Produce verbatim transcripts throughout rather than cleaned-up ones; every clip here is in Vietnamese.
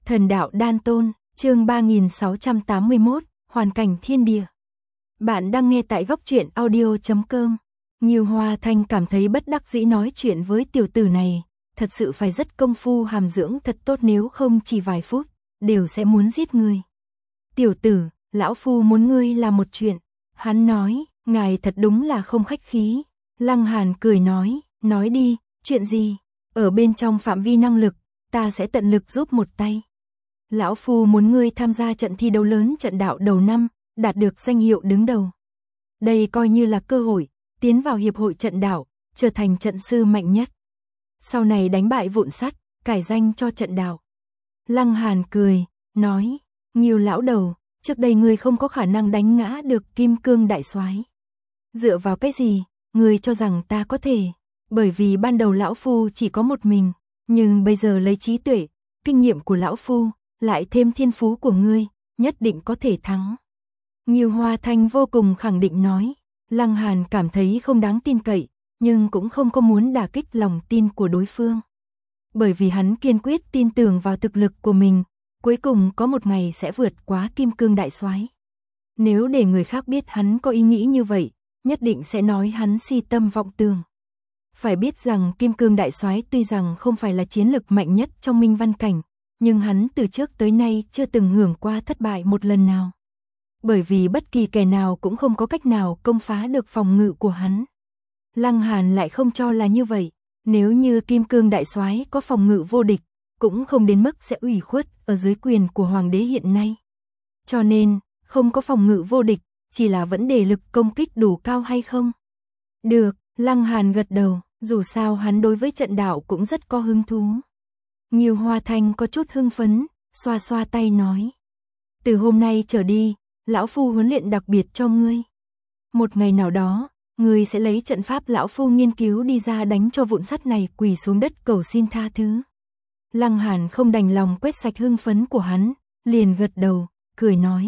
Thần đạo đan tôn, chương ba nghìn sáu trăm tám mươi mốt, hoàn cảnh thiên địa. Bạn đang nghe tại góc truyện audio chấm com. Ngưu Hoa Thanh cảm thấy bất đắc dĩ nói chuyện với tiểu tử này, thật sự phải rất công phu hàm dưỡng thật tốt, nếu không chỉ vài phút, đều sẽ muốn giết người. Tiểu tử, lão phu muốn ngươi làm một chuyện. Hắn nói, ngài thật đúng là không khách khí. Lăng Hàn cười nói, nói đi, chuyện gì? Ở bên trong phạm vi năng lực, ta sẽ tận lực giúp một tay. Lão phu muốn ngươi tham gia trận thi đấu lớn trận đạo đầu năm, đạt được danh hiệu đứng đầu. Đây coi như là cơ hội, tiến vào hiệp hội trận đạo, trở thành trận sư mạnh nhất. Sau này đánh bại Vụn Sắt, cải danh cho trận đạo. Lăng Hàn cười, nói, Ngưu lão đầu, trước đây ngươi không có khả năng đánh ngã được Kim Cương đại soái. Dựa vào cái gì, ngươi cho rằng ta có thể? Bởi vì ban đầu lão phu chỉ có một mình, nhưng bây giờ lấy trí tuệ, kinh nghiệm của lão phu, lại thêm thiên phú của ngươi, nhất định có thể thắng. Ngưu Hoa Thanh vô cùng khẳng định nói. Lăng Hàn cảm thấy không đáng tin cậy, nhưng cũng không có muốn đả kích lòng tin của đối phương. Bởi vì hắn kiên quyết tin tưởng vào thực lực của mình, cuối cùng có một ngày sẽ vượt quá Kim Cương đại soái. Nếu để người khác biết hắn có ý nghĩ như vậy, nhất định sẽ nói hắn si tâm vọng tưởng. Phải biết rằng Kim Cương đại soái tuy rằng không phải là chiến lực mạnh nhất trong Minh Văn cảnh, nhưng hắn từ trước tới nay chưa từng hưởng qua thất bại một lần nào. Bởi vì bất kỳ kẻ nào cũng không có cách nào công phá được phòng ngự của hắn. Lăng Hàn lại không cho là như vậy, nếu như Kim Cương đại soái có phòng ngự vô địch, cũng không đến mức sẽ ủy khuất ở dưới quyền của hoàng đế hiện nay. Cho nên, không có phòng ngự vô địch, chỉ là vấn đề lực công kích đủ cao hay không. Được, Lăng Hàn gật đầu, dù sao hắn đối với trận đạo cũng rất có hứng thú. Ngưu Hoa Thanh có chút hưng phấn, xoa xoa tay nói. Từ hôm nay trở đi, lão phu huấn luyện đặc biệt cho ngươi. Một ngày nào đó, ngươi sẽ lấy trận pháp lão phu nghiên cứu đi ra đánh cho Vụn Sắt này quỳ xuống đất cầu xin tha thứ. Lăng Hàn không đành lòng quét sạch hưng phấn của hắn, liền gật đầu, cười nói.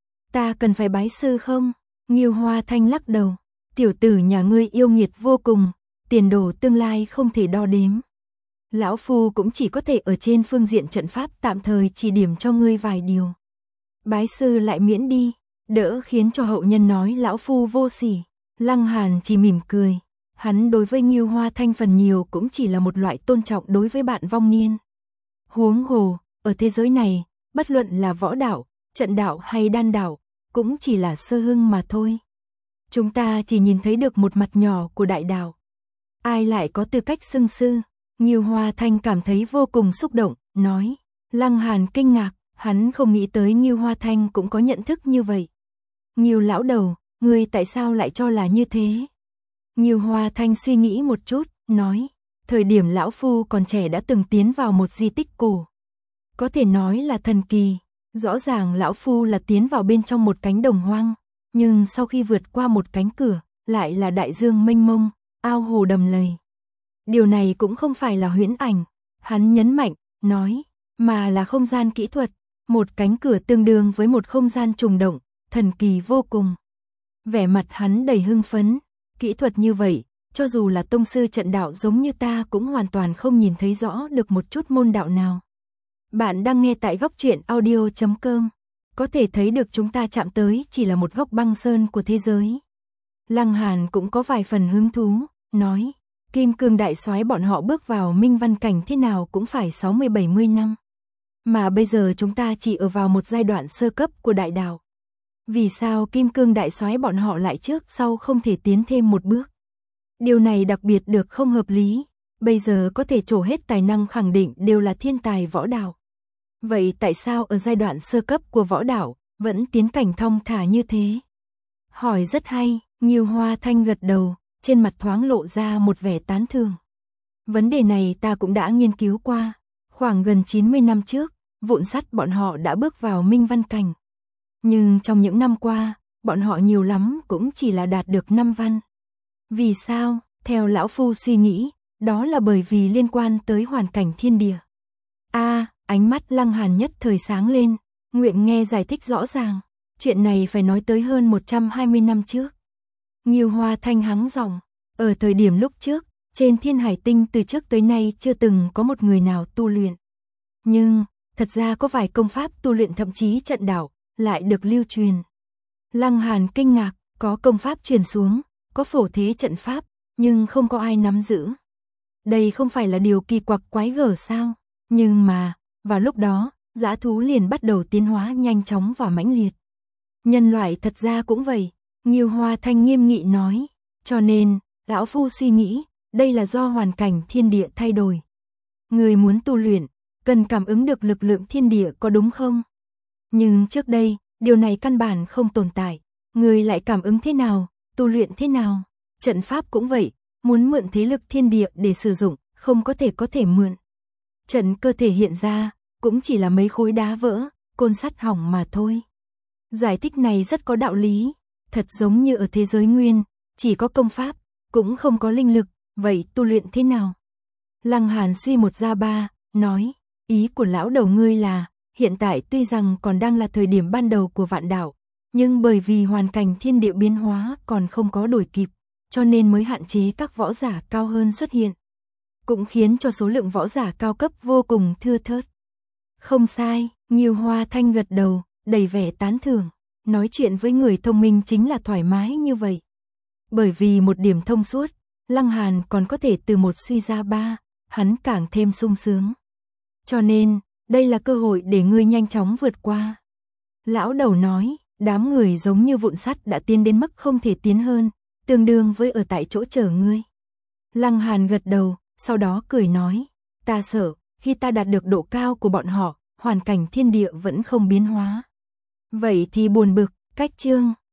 Ta cần phải bái sư không? Ngưu Hoa Thanh lắc đầu. Tiểu tử nhà ngươi yêu nghiệt vô cùng, tiền đồ tương lai không thể đo đếm. Lão phu cũng chỉ có thể ở trên phương diện trận pháp tạm thời chỉ điểm cho ngươi vài điều. Bái sư lại miễn đi, đỡ khiến cho hậu nhân nói lão phu vô sỉ. Lăng Hàn chỉ mỉm cười, hắn đối với Ngưu Hoa Thanh phần nhiều cũng chỉ là một loại tôn trọng đối với bạn vong niên. Huống hồ, ở thế giới này, bất luận là võ đạo, trận đạo hay đan đạo, cũng chỉ là sơ hưng mà thôi. Chúng ta chỉ nhìn thấy được một mặt nhỏ của đại đạo. Ai lại có tư cách xưng sư? Ngưu Hoa Thanh cảm thấy vô cùng xúc động, nói. Lăng Hàn kinh ngạc, hắn không nghĩ tới Ngưu Hoa Thanh cũng có nhận thức như vậy. Ngưu lão đầu, ngươi tại sao lại cho là như thế? Ngưu Hoa Thanh suy nghĩ một chút, nói. Thời điểm lão phu còn trẻ đã từng tiến vào một di tích cổ. Có thể nói là thần kỳ. Rõ ràng lão phu là tiến vào bên trong một cánh đồng hoang, nhưng sau khi vượt qua một cánh cửa, lại là đại dương mênh mông, ao hồ đầm lầy. Điều này cũng không phải là huyễn ảnh, hắn nhấn mạnh, nói, mà là không gian kỹ thuật, một cánh cửa tương đương với một không gian trùng động, thần kỳ vô cùng. Vẻ mặt hắn đầy hưng phấn, kỹ thuật như vậy, cho dù là tông sư trận đạo giống như ta cũng hoàn toàn không nhìn thấy rõ được một chút môn đạo nào. Bạn đang nghe tại góc truyện audio chấm com. Có thể thấy được chúng ta chạm tới chỉ là một góc băng sơn của thế giới. Lăng Hàn cũng có vài phần hứng thú, nói. Kim Cương đại soái bọn họ bước vào Minh Văn cảnh thế nào cũng phải sáu mươi bảy mươi năm. Mà bây giờ chúng ta chỉ ở vào một giai đoạn sơ cấp của đại đạo. Vì sao Kim Cương đại soái bọn họ lại trước sau không thể tiến thêm một bước? Điều này đặc biệt được không hợp lý. Bây giờ có thể trổ hết tài năng khẳng định đều là thiên tài võ đạo. Vậy tại sao ở giai đoạn sơ cấp của võ đạo, vẫn tiến cảnh thong thả như thế? Hỏi rất hay, Ngưu Hoa Thanh gật đầu, trên mặt thoáng lộ ra một vẻ tán thưởng. Vấn đề này ta cũng đã nghiên cứu qua, khoảng gần chín mươi năm trước, Vụn Sắt bọn họ đã bước vào Minh Văn cảnh. Nhưng trong những năm qua, bọn họ nhiều lắm cũng chỉ là đạt được năm văn. Vì sao? Theo lão phu suy nghĩ, đó là bởi vì liên quan tới hoàn cảnh thiên địa. A, à, ánh mắt Lăng Hàn nhất thời sáng lên, nguyện nghe giải thích rõ ràng, chuyện này phải nói tới hơn một trăm hai mươi năm trước. Ngưu Hoa Thanh hắng giọng, ở thời điểm lúc trước, trên Thiên Hải Tinh từ trước tới nay chưa từng có một người nào tu luyện. Nhưng, thật ra có vài công pháp tu luyện thậm chí trận đạo, lại được lưu truyền. Lăng Hàn kinh ngạc, có công pháp truyền xuống, có phổ thế trận pháp, nhưng không có ai nắm giữ. Đây không phải là điều kỳ quặc quái gở sao? Nhưng mà, vào lúc đó, dã thú liền bắt đầu tiến hóa nhanh chóng và mãnh liệt. Nhân loại thật ra cũng vậy, Ngưu Hoa Thanh nghiêm nghị nói, cho nên, lão phu suy nghĩ, đây là do hoàn cảnh thiên địa thay đổi. Người muốn tu luyện, cần cảm ứng được lực lượng thiên địa có đúng không? Nhưng trước đây, điều này căn bản không tồn tại. Người lại cảm ứng thế nào, tu luyện thế nào? Trận pháp cũng vậy, muốn mượn thế lực thiên địa để sử dụng, không có thể có thể mượn. Trận cơ thể hiện ra, cũng chỉ là mấy khối đá vỡ, côn sắt hỏng mà thôi. Giải thích này rất có đạo lý, thật giống như ở thế giới nguyên, chỉ có công pháp, cũng không có linh lực, vậy tu luyện thế nào? Lăng Hàn suy một ra ba, nói, ý của lão đầu ngươi là, hiện tại tuy rằng còn đang là thời điểm ban đầu của vạn đạo, nhưng bởi vì hoàn cảnh thiên địa biến hóa còn không có đổi kịp, cho nên mới hạn chế các võ giả cao hơn xuất hiện. Cũng khiến cho số lượng võ giả cao cấp vô cùng thưa thớt. Không sai, Ngưu Hoa Thanh gật đầu, đầy vẻ tán thưởng. Nói chuyện với người thông minh chính là thoải mái như vậy. Bởi vì một điểm thông suốt, Lăng Hàn còn có thể từ một suy ra ba, hắn càng thêm sung sướng. Cho nên, đây là cơ hội để ngươi nhanh chóng vượt qua. Lão đầu nói, đám người giống như vụn sắt đã tiến đến mức không thể tiến hơn, tương đương với ở tại chỗ chờ ngươi. Lăng Hàn gật đầu, sau đó cười nói, ta sợ, khi ta đạt được độ cao của bọn họ, hoàn cảnh thiên địa vẫn không biến hóa. Vậy thì buồn bực, cách chương.